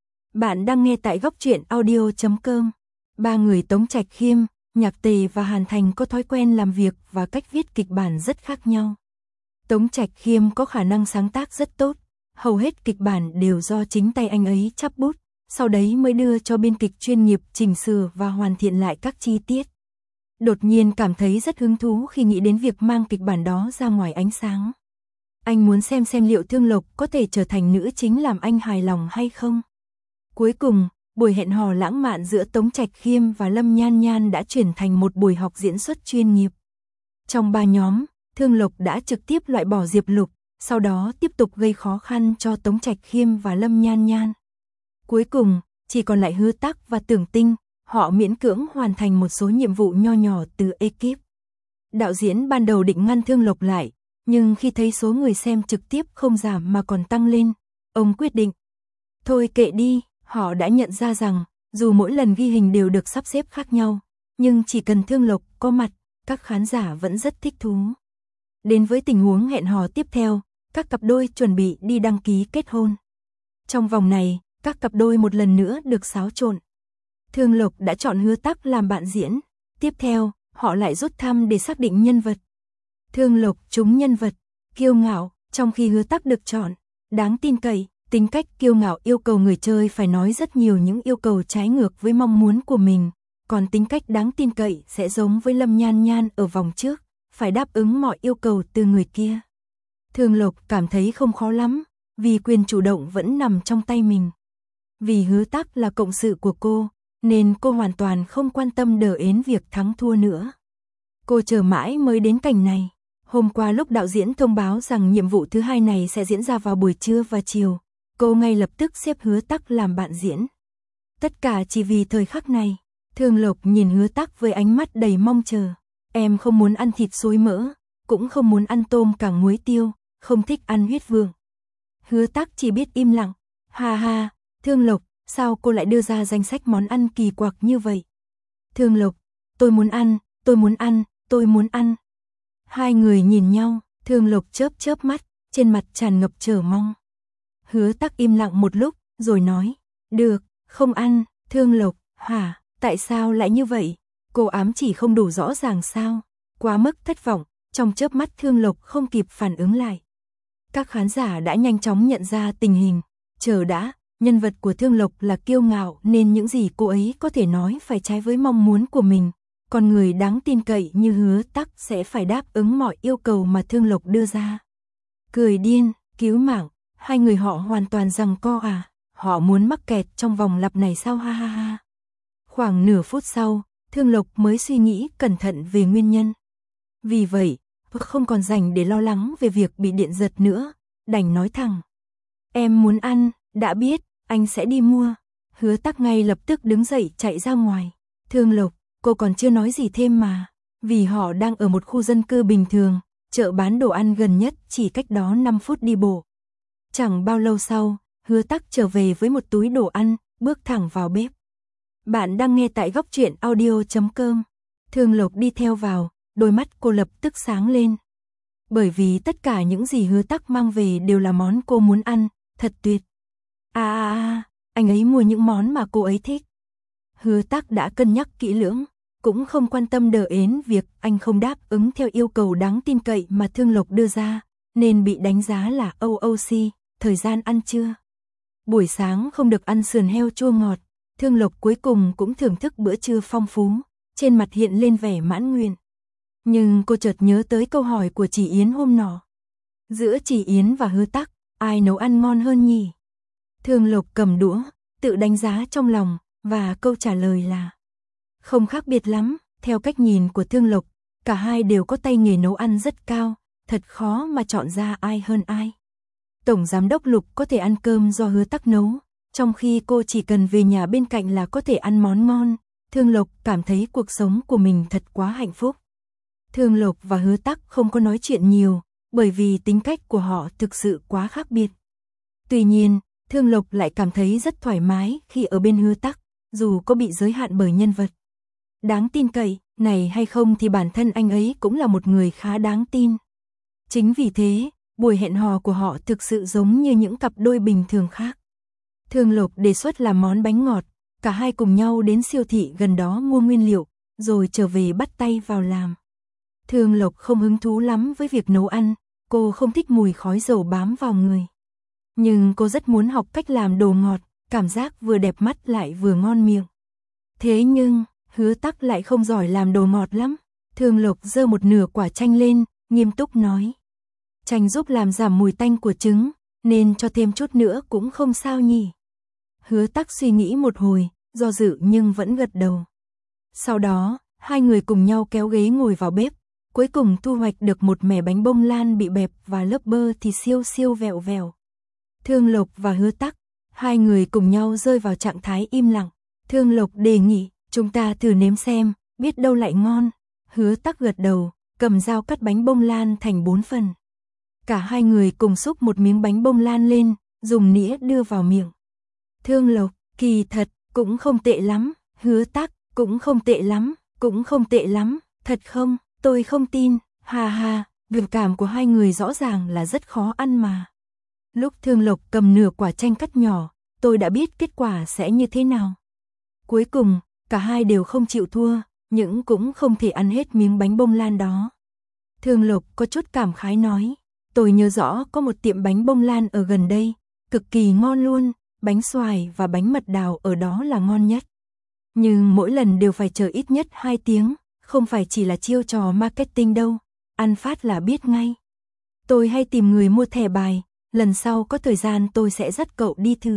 Bạn đang nghe tại góc truyện audio chấm com. Ba người Tống Trạch Khiêm, Nhạc Tề và Hàn Thành có thói quen làm việc và cách viết kịch bản rất khác nhau. Tống Trạch Khiêm có khả năng sáng tác rất tốt, hầu hết kịch bản đều do chính tay anh ấy chắp bút, sau đấy mới đưa cho biên kịch chuyên nghiệp chỉnh sửa và hoàn thiện lại các chi tiết. Đột nhiên cảm thấy rất hứng thú khi nghĩ đến việc mang kịch bản đó ra ngoài ánh sáng. Anh muốn xem xem liệu Thương Lộc có thể trở thành nữ chính làm anh hài lòng hay không. Cuối cùng, buổi hẹn hò lãng mạn giữa Tống Trạch Khiêm và Lâm Nhan Nhan đã chuyển thành một buổi học diễn xuất chuyên nghiệp. Trong ba nhóm, Thương Lộc đã trực tiếp loại bỏ Diệp Lục, sau đó tiếp tục gây khó khăn cho Tống Trạch Khiêm và Lâm Nhan Nhan. Cuối cùng, chỉ còn lại Hứa Tắc và Tưởng Tinh, họ miễn cưỡng hoàn thành một số nhiệm vụ nho nhỏ từ ekip. Đạo diễn ban đầu định ngăn Thương Lộc lại, nhưng khi thấy số người xem trực tiếp không giảm mà còn tăng lên, ông quyết định. Thôi kệ đi, họ đã nhận ra rằng, dù mỗi lần ghi hình đều được sắp xếp khác nhau, nhưng chỉ cần Thương Lộc có mặt, các khán giả vẫn rất thích thú. Đến với tình huống hẹn hò tiếp theo, các cặp đôi chuẩn bị đi đăng ký kết hôn. Trong vòng này, các cặp đôi một lần nữa được xáo trộn. Thương Lộc đã chọn Hứa Tắc làm bạn diễn, tiếp theo, họ lại rút thăm để xác định nhân vật. Thương Lộc trúng nhân vật, kiêu ngạo, trong khi Hứa Tắc được chọn, đáng tin cậy, tính cách kiêu ngạo yêu cầu người chơi phải nói rất nhiều những yêu cầu trái ngược với mong muốn của mình, còn tính cách đáng tin cậy sẽ giống với Lâm Nhan Nhan ở vòng trước, phải đáp ứng mọi yêu cầu từ người kia. Thương Lộc cảm thấy không khó lắm, vì quyền chủ động vẫn nằm trong tay mình. Vì Hứa Tắc là cộng sự của cô, nên cô hoàn toàn không quan tâm đờ ến việc thắng thua nữa. Cô chờ mãi mới đến cảnh này. Hôm qua lúc đạo diễn thông báo rằng nhiệm vụ thứ hai này sẽ diễn ra vào buổi trưa và chiều, cô ngay lập tức xếp Hứa Tắc làm bạn diễn. Tất cả chỉ vì thời khắc này. Thương Lộc nhìn Hứa Tắc với ánh mắt đầy mong chờ. Em không muốn ăn thịt xối mỡ, cũng không muốn ăn tôm càng muối tiêu, không thích ăn huyết vượng. Hứa Tắc chỉ biết im lặng. Ha ha, Thương Lộc, sao cô lại đưa ra danh sách món ăn kỳ quặc như vậy? Thương Lộc, tôi muốn ăn, tôi muốn ăn, tôi muốn ăn. Hai người nhìn nhau, Thương Lộc chớp chớp mắt, trên mặt tràn ngập chờ mong. Hứa Tắc im lặng một lúc, rồi nói, được, không ăn. Thương Lộc, hả, tại sao lại như vậy? Cô ám chỉ không đủ rõ ràng sao? Quá mức thất vọng, trong chớp mắt Thương Lộc không kịp phản ứng lại. Các khán giả đã nhanh chóng nhận ra tình hình. Chờ đã, nhân vật của Thương Lộc là kiêu ngạo nên những gì cô ấy có thể nói phải trái với mong muốn của mình. Còn người đáng tin cậy như Hứa Tắc sẽ phải đáp ứng mọi yêu cầu mà Thương Lộc đưa ra. Cười điên, cứu mạng, hai người họ hoàn toàn giằng co à? họ muốn mắc kẹt trong vòng lặp này sao ha ha ha. Khoảng nửa phút sau, Thương Lộc mới suy nghĩ cẩn thận về nguyên nhân. Vì vậy, không còn rảnh để lo lắng về việc bị điện giật nữa, đành nói thẳng. Em muốn ăn, đã biết, anh sẽ đi mua. Hứa Tắc ngay lập tức đứng dậy chạy ra ngoài. Thương Lộc, cô còn chưa nói gì thêm mà. Vì họ đang ở một khu dân cư bình thường, chợ bán đồ ăn gần nhất chỉ cách đó năm phút đi bộ. Chẳng bao lâu sau, Hứa Tắc trở về với một túi đồ ăn, bước thẳng vào bếp. Bạn đang nghe tại góc truyện audio chấm com. Thương Lộc đi theo vào, đôi mắt cô lập tức sáng lên. Bởi vì tất cả những gì Hứa Tắc mang về đều là món cô muốn ăn, thật tuyệt. À à à, anh ấy mua những món mà cô ấy thích. Hứa Tắc đã cân nhắc kỹ lưỡng, cũng không quan tâm đờ ến việc anh không đáp ứng theo yêu cầu đáng tin cậy mà Thương Lộc đưa ra, nên bị đánh giá là ô ô xê, thời gian ăn trưa. Buổi sáng không được ăn sườn heo chua ngọt, Thương Lộc cuối cùng cũng thưởng thức bữa trưa phong phú, trên mặt hiện lên vẻ mãn nguyện. Nhưng cô chợt nhớ tới câu hỏi của chị Yến hôm nọ. Giữa chị Yến và Hứa Tắc, ai nấu ăn ngon hơn nhỉ? Thương Lộc cầm đũa, tự đánh giá trong lòng, và câu trả lời là không khác biệt lắm. Theo cách nhìn của Thương Lộc, cả hai đều có tay nghề nấu ăn rất cao, thật khó mà chọn ra ai hơn ai. Tổng giám đốc Lục có thể ăn cơm do Hứa Tắc nấu, trong khi cô chỉ cần về nhà bên cạnh là có thể ăn món ngon. Thương Lộc cảm thấy cuộc sống của mình thật quá hạnh phúc. Thương Lộc và Hứa Tắc không có nói chuyện nhiều, bởi vì tính cách của họ thực sự quá khác biệt. Tuy nhiên, Thương Lộc lại cảm thấy rất thoải mái khi ở bên Hứa Tắc, dù có bị giới hạn bởi nhân vật đáng tin cậy này hay không thì bản thân anh ấy cũng là một người khá đáng tin. Chính vì thế, buổi hẹn hò của họ thực sự giống như những cặp đôi bình thường khác. Thương Lộc đề xuất làm món bánh ngọt, cả hai cùng nhau đến siêu thị gần đó mua nguyên liệu, rồi trở về bắt tay vào làm. Thương Lộc không hứng thú lắm với việc nấu ăn, cô không thích mùi khói dầu bám vào người. Nhưng cô rất muốn học cách làm đồ ngọt, cảm giác vừa đẹp mắt lại vừa ngon miệng. Thế nhưng, Hứa Tắc lại không giỏi làm đồ ngọt lắm. Thương Lộc giơ một nửa quả chanh lên, nghiêm túc nói. Chanh giúp làm giảm mùi tanh của trứng, nên cho thêm chút nữa cũng không sao nhỉ. Hứa Tắc suy nghĩ một hồi, do dự nhưng vẫn gật đầu. Sau đó, hai người cùng nhau kéo ghế ngồi vào bếp, cuối cùng thu hoạch được một mẻ bánh bông lan bị bẹp và lớp bơ thì siêu siêu vẹo vẹo. Thương Lộc và Hứa Tắc, hai người cùng nhau rơi vào trạng thái im lặng. Thương Lộc đề nghị, chúng ta thử nếm xem, biết đâu lại ngon. Hứa Tắc gật đầu, cầm dao cắt bánh bông lan thành bốn phần. Cả hai người cùng xúc một miếng bánh bông lan lên, dùng nĩa đưa vào miệng. Thương Lộc, kỳ thật, cũng không tệ lắm. Hứa Tắc, cũng không tệ lắm, cũng không tệ lắm, thật không, tôi không tin, ha ha, biểu cảm của hai người rõ ràng là rất khó ăn mà. Lúc Thương Lộc cầm nửa quả chanh cắt nhỏ, tôi đã biết kết quả sẽ như thế nào. Cuối cùng, cả hai đều không chịu thua, nhưng cũng không thể ăn hết miếng bánh bông lan đó. Thương Lộc có chút cảm khái nói, tôi nhớ rõ có một tiệm bánh bông lan ở gần đây, cực kỳ ngon luôn, bánh xoài và bánh mật đào ở đó là ngon nhất. Nhưng mỗi lần đều phải chờ ít nhất hai tiếng, không phải chỉ là chiêu trò marketing đâu, ăn phát là biết ngay. Tôi hay tìm người mua thẻ bài, lần sau có thời gian tôi sẽ dắt cậu đi thử.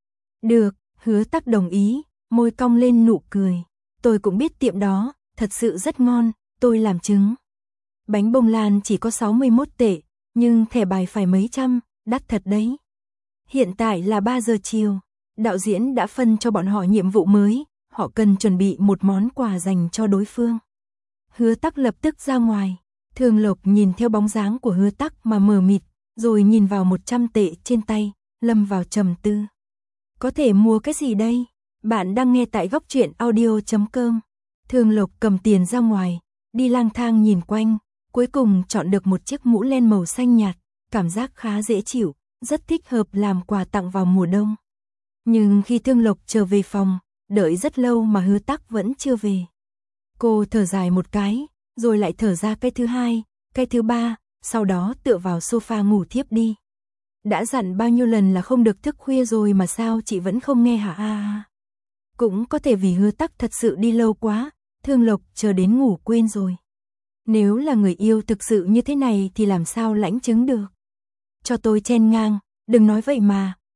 Được, Hứa Tắc đồng ý, môi cong lên nụ cười. Tôi cũng biết tiệm đó, thật sự rất ngon, tôi làm chứng. Bánh bông lan chỉ có sáu mươi mốt tệ, nhưng thẻ bài phải mấy trăm, đắt thật đấy. Hiện tại là ba giờ chiều, đạo diễn đã phân cho bọn họ nhiệm vụ mới, họ cần chuẩn bị một món quà dành cho đối phương. Hứa Tắc lập tức ra ngoài, Thương Lộc nhìn theo bóng dáng của Hứa Tắc mà mờ mịt, rồi nhìn vào một trăm tệ trên tay, lâm vào trầm tư. Có thể mua cái gì đây? Bạn đang nghe tại góc truyện audio chấm com. Thương Lộc cầm tiền ra ngoài, đi lang thang nhìn quanh, cuối cùng chọn được một chiếc mũ len màu xanh nhạt, cảm giác khá dễ chịu, rất thích hợp làm quà tặng vào mùa đông. Nhưng khi Thương Lộc trở về phòng, đợi rất lâu mà Hứa Tắc vẫn chưa về. Cô thở dài một cái, rồi lại thở ra cái thứ hai, cái thứ ba, sau đó tựa vào sofa ngủ thiếp đi. Đã dặn bao nhiêu lần là không được thức khuya rồi mà sao chị vẫn không nghe hả? À, cũng có thể vì Hứa Tắc thật sự đi lâu quá, Thương Lộc chờ đến ngủ quên rồi. Nếu là người yêu thực sự như thế này thì làm sao lãnh chứng được. Cho tôi chen ngang, đừng nói vậy mà,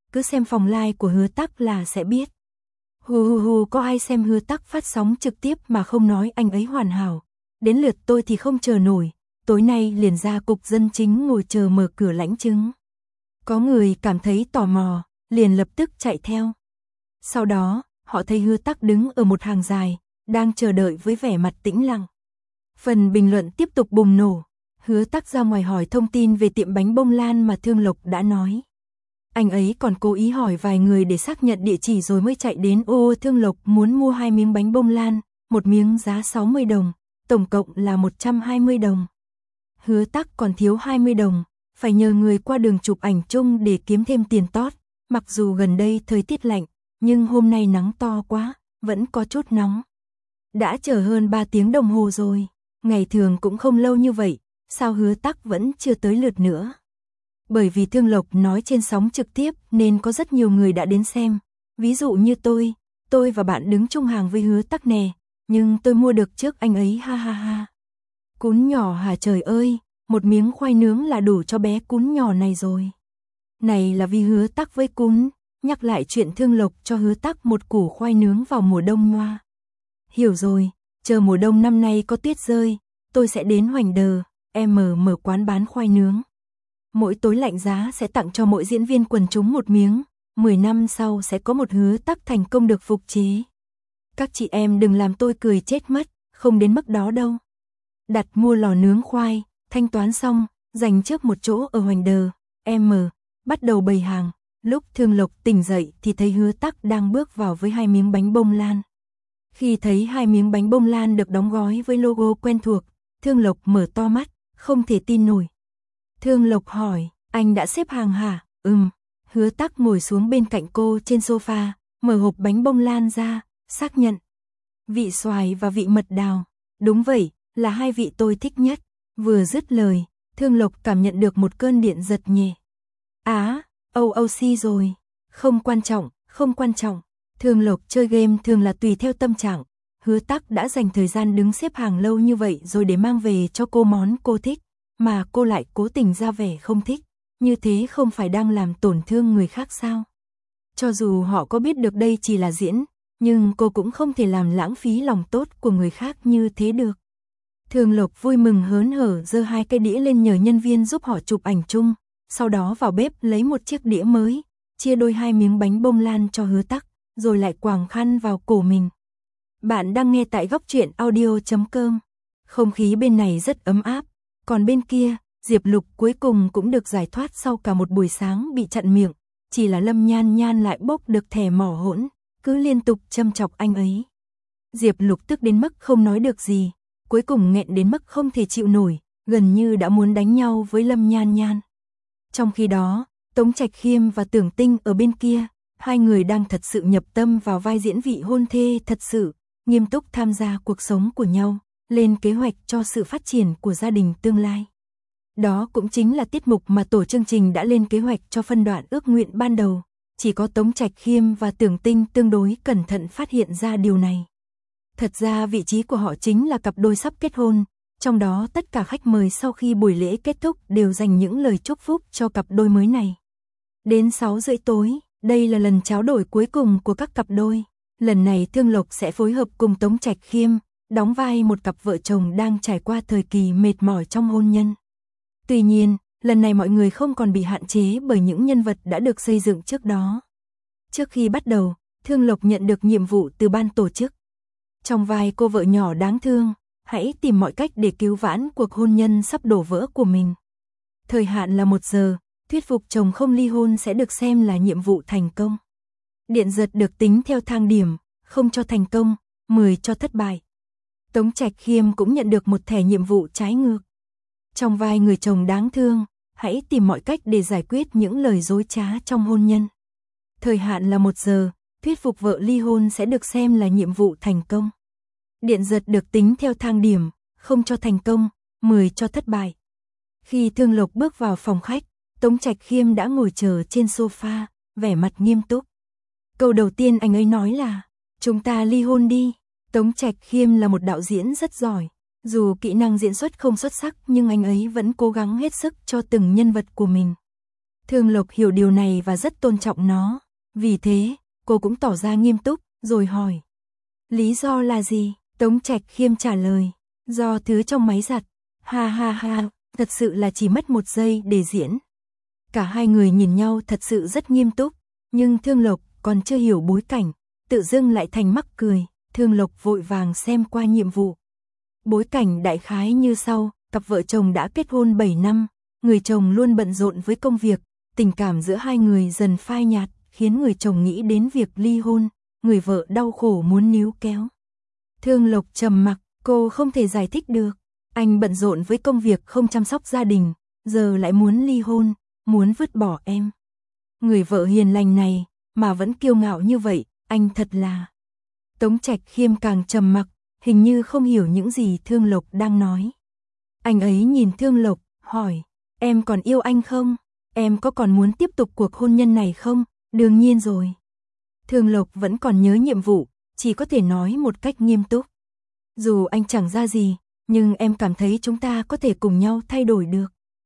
cứ xem phòng live của Hứa Tắc là sẽ biết. Hù hù hù, có ai xem Hứa Tắc phát sóng trực tiếp mà không nói anh ấy hoàn hảo. Đến lượt tôi thì không chờ nổi, tối nay liền ra cục dân chính ngồi chờ mở cửa lãnh chứng. Có người cảm thấy tò mò, liền lập tức chạy theo. Sau đó, họ thấy Hứa Tắc đứng ở một hàng dài, đang chờ đợi với vẻ mặt tĩnh lặng. Phần bình luận tiếp tục bùng nổ. Hứa Tắc ra ngoài hỏi thông tin về tiệm bánh bông lan mà Thương Lộc đã nói. Anh ấy còn cố ý hỏi vài người để xác nhận địa chỉ rồi mới chạy đến. Ô, Thương Lộc muốn mua hai miếng bánh bông lan, một miếng giá sáu mươi đồng, tổng cộng là một trăm hai mươi đồng. Hứa Tắc còn thiếu hai mươi đồng, phải nhờ người qua đường chụp ảnh chung để kiếm thêm tiền tót. Mặc dù gần đây thời tiết lạnh, nhưng hôm nay nắng to quá, vẫn có chút nóng. Đã chờ hơn ba tiếng đồng hồ rồi, ngày thường cũng không lâu như vậy, sao Hứa Tắc vẫn chưa tới lượt nữa? Bởi vì Thương Lộc nói trên sóng trực tiếp nên có rất nhiều người đã đến xem. Ví dụ như tôi, tôi và bạn đứng chung hàng với Hứa Tắc nè, nhưng tôi mua được trước anh ấy, ha ha ha. Cún nhỏ hả, trời ơi, một miếng khoai nướng là đủ cho bé cún nhỏ này rồi. Này là vì Hứa Tắc với cún, nhắc lại chuyện Thương Lộc cho Hứa Tắc một củ khoai nướng vào mùa đông ngoa. Hiểu rồi, chờ mùa đông năm nay có tuyết rơi, tôi sẽ đến Hoành Đờ, em mở mở quán bán khoai nướng. Mỗi tối lạnh giá sẽ tặng cho mỗi diễn viên quần chúng một miếng, mười năm sau sẽ có một Hứa Tắc thành công được phục chế. Các chị em đừng làm tôi cười chết mất, không đến mức đó đâu. Đặt mua lò nướng khoai, thanh toán xong, dành trước một chỗ ở Hoành Đờ, em mở, bắt đầu bày hàng. Lúc Thương Lộc tỉnh dậy thì thấy Hứa Tắc đang bước vào với hai miếng bánh bông lan. Khi thấy hai miếng bánh bông lan được đóng gói với logo quen thuộc, Thương Lộc mở to mắt, không thể tin nổi. Thương Lộc hỏi, anh đã xếp hàng hả? Ừm. Hứa Tắc ngồi xuống bên cạnh cô trên sofa, mở hộp bánh bông lan ra, xác nhận. Vị xoài và vị mật đào. Đúng vậy, là hai vị tôi thích nhất. Vừa dứt lời, Thương Lộc cảm nhận được một cơn điện giật nhẹ. Á, ô ô xê rồi. Không quan trọng, không quan trọng. Thương Lộc chơi game thường là tùy theo tâm trạng. Hứa Tắc đã dành thời gian đứng xếp hàng lâu như vậy rồi để mang về cho cô món cô thích, mà cô lại cố tình ra vẻ không thích. Như thế không phải đang làm tổn thương người khác sao? Cho dù họ có biết được đây chỉ là diễn, nhưng cô cũng không thể làm lãng phí lòng tốt của người khác như thế được. Thương Lộc vui mừng hớn hở giơ hai cái đĩa lên nhờ nhân viên giúp họ chụp ảnh chung, sau đó vào bếp lấy một chiếc đĩa mới, chia đôi hai miếng bánh bông lan cho Hứa Tắc, rồi lại quàng khăn vào cổ mình. Bạn đang nghe tại góc truyện audio chấm com. Không khí bên này rất ấm áp, còn bên kia, Diệp Lục cuối cùng cũng được giải thoát sau cả một buổi sáng bị chặn miệng, chỉ là Lâm Nhan Nhan lại bốc được thẻ mỏ hỗn, cứ liên tục châm chọc anh ấy. Diệp Lục tức đến mức không nói được gì, cuối cùng nghẹn đến mức không thể chịu nổi, gần như đã muốn đánh nhau với Lâm Nhan Nhan. Trong khi đó, Tống Trạch Khiêm và Tưởng Tinh ở bên kia, hai người đang thật sự nhập tâm vào vai diễn vị hôn thê thật sự, nghiêm túc tham gia cuộc sống của nhau, lên kế hoạch cho sự phát triển của gia đình tương lai. Đó cũng chính là tiết mục mà tổ chương trình đã lên kế hoạch cho phân đoạn ước nguyện ban đầu, chỉ có Tống Trạch Khiêm và Tưởng Tinh tương đối cẩn thận phát hiện ra điều này. Thật ra vị trí của họ chính là cặp đôi sắp kết hôn, trong đó tất cả khách mời sau khi buổi lễ kết thúc đều dành những lời chúc phúc cho cặp đôi mới này. Đến sáu rưỡi tối, đây là lần tráo đổi cuối cùng của các cặp đôi. Lần này Thương Lộc sẽ phối hợp cùng Tống Trạch Khiêm, đóng vai một cặp vợ chồng đang trải qua thời kỳ mệt mỏi trong hôn nhân. Tuy nhiên, lần này mọi người không còn bị hạn chế bởi những nhân vật đã được xây dựng trước đó. Trước khi bắt đầu, Thương Lộc nhận được nhiệm vụ từ ban tổ chức. Trong vai cô vợ nhỏ đáng thương, hãy tìm mọi cách để cứu vãn cuộc hôn nhân sắp đổ vỡ của mình. Thời hạn là một giờ, thuyết phục chồng không ly hôn sẽ được xem là nhiệm vụ thành công. Điện giật được tính theo thang điểm, không cho thành công, mười cho thất bại. Tống Trạch Khiêm cũng nhận được một thẻ nhiệm vụ trái ngược. Trong vai người chồng đáng thương, hãy tìm mọi cách để giải quyết những lời dối trá trong hôn nhân. Thời hạn là một giờ, thuyết phục vợ ly hôn sẽ được xem là nhiệm vụ thành công. Điện giật được tính theo thang điểm, không cho thành công, mười cho thất bại. Khi Thương Lộc bước vào phòng khách, Tống Trạch Khiêm đã ngồi chờ trên sofa, vẻ mặt nghiêm túc. Câu đầu tiên anh ấy nói là, chúng ta ly hôn đi. Tống Trạch Khiêm là một đạo diễn rất giỏi, dù kỹ năng diễn xuất không xuất sắc nhưng anh ấy vẫn cố gắng hết sức cho từng nhân vật của mình. Thương Lộc hiểu điều này và rất tôn trọng nó. Vì thế, cô cũng tỏ ra nghiêm túc, rồi hỏi. Lý do là gì? Tống Trạch Khiêm trả lời. Do thứ trong máy giặt. Ha ha ha, thật sự là chỉ mất một giây để diễn. Cả hai người nhìn nhau thật sự rất nghiêm túc, nhưng Thương Lộc còn chưa hiểu bối cảnh, tự dưng lại thành mắc cười. Thương Lộc vội vàng xem qua nhiệm vụ. Bối cảnh đại khái như sau, cặp vợ chồng đã kết hôn bảy năm, người chồng luôn bận rộn với công việc, tình cảm giữa hai người dần phai nhạt, khiến người chồng nghĩ đến việc ly hôn, người vợ đau khổ muốn níu kéo. Thương Lộc trầm mặc, cô không thể giải thích được. Anh bận rộn với công việc không chăm sóc gia đình, giờ lại muốn ly hôn, muốn vứt bỏ em. Người vợ hiền lành này, mà vẫn kiêu ngạo như vậy, anh thật là... Tống Trạch Khiêm càng trầm mặc, hình như không hiểu những gì Thương Lộc đang nói. Anh ấy nhìn Thương Lộc, hỏi, em còn yêu anh không? Em có còn muốn tiếp tục cuộc hôn nhân này không? Đương nhiên rồi. Thương Lộc vẫn còn nhớ nhiệm vụ, chỉ có thể nói một cách nghiêm túc. Dù anh chẳng ra gì, nhưng em cảm thấy chúng ta có thể cùng nhau thay đổi được.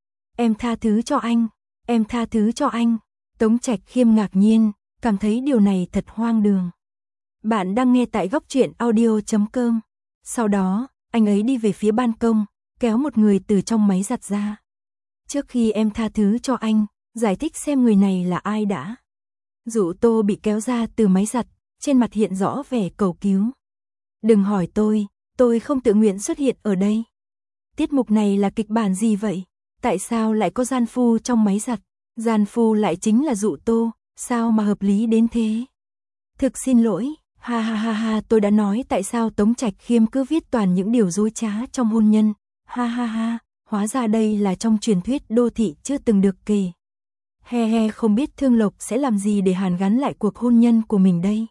Em tha thứ cho anh, em tha thứ cho anh. Tống Trạch Khiêm ngạc nhiên, cảm thấy điều này thật hoang đường. Bạn đang nghe tại góc truyện audio chấm com. Sau đó, anh ấy đi về phía ban công, kéo một người từ trong máy giặt ra. Trước khi em tha thứ cho anh, giải thích xem người này là ai đã. Dụ Tô bị kéo ra từ máy giặt, trên mặt hiện rõ vẻ cầu cứu. Đừng hỏi tôi, tôi không tự nguyện xuất hiện ở đây. Tiết mục này là kịch bản gì vậy? Tại sao lại có gian phu trong máy giặt? Gian phu lại chính là Dụ Tô, sao mà hợp lý đến thế? Thực xin lỗi, ha ha ha ha, tôi đã nói tại sao Tống Trạch Khiêm cứ viết toàn những điều dối trá trong hôn nhân. Ha ha ha, hóa ra đây là trong truyền thuyết đô thị chưa từng được kể. He he, không biết Thương Lộc sẽ làm gì để hàn gắn lại cuộc hôn nhân của mình đây.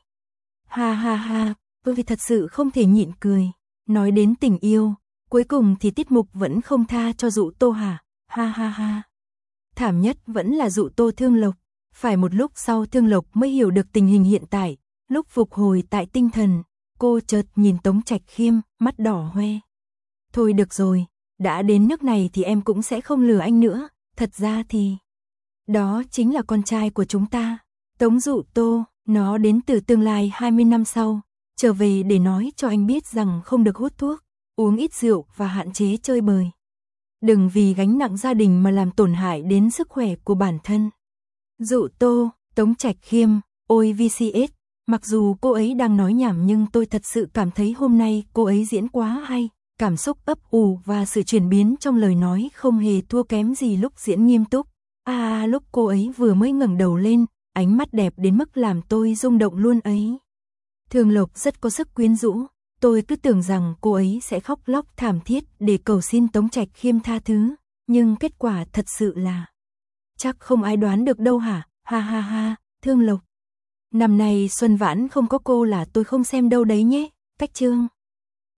Ha ha ha, tôi vì thật sự không thể nhịn cười. Nói đến tình yêu, cuối cùng thì tiết mục vẫn không tha cho Dụ Tô hả? Ha ha ha. Thảm nhất vẫn là Dụ Tô Thương Lộc. Phải một lúc sau Thương Lộc mới hiểu được tình hình hiện tại. Lúc phục hồi tại tinh thần, cô chợt nhìn Tống Trạch Khiêm, mắt đỏ hoe. Thôi được rồi, đã đến nước này thì em cũng sẽ không lừa anh nữa. Thật ra thì... đó chính là con trai của chúng ta. Tống Dụ Tô, nó đến từ tương lai hai mươi năm sau, trở về để nói cho anh biết rằng không được hút thuốc, uống ít rượu và hạn chế chơi bời. Đừng vì gánh nặng gia đình mà làm tổn hại đến sức khỏe của bản thân. Dụ Tô, Tống Trạch Khiêm, ôi vê xê ét, mặc dù cô ấy đang nói nhảm nhưng tôi thật sự cảm thấy hôm nay cô ấy diễn quá hay. Cảm xúc ấp ủ và sự chuyển biến trong lời nói không hề thua kém gì lúc diễn nghiêm túc. À, lúc cô ấy vừa mới ngẩng đầu lên, ánh mắt đẹp đến mức làm tôi rung động luôn ấy. Thương Lộc rất có sức quyến rũ, tôi cứ tưởng rằng cô ấy sẽ khóc lóc thảm thiết để cầu xin Tống Trạch Khiêm tha thứ, nhưng kết quả thật sự là... chắc không ai đoán được đâu hả, ha ha ha, Thương Lộc. Năm nay Xuân Vãn không có cô là tôi không xem đâu đấy nhé, cách chương.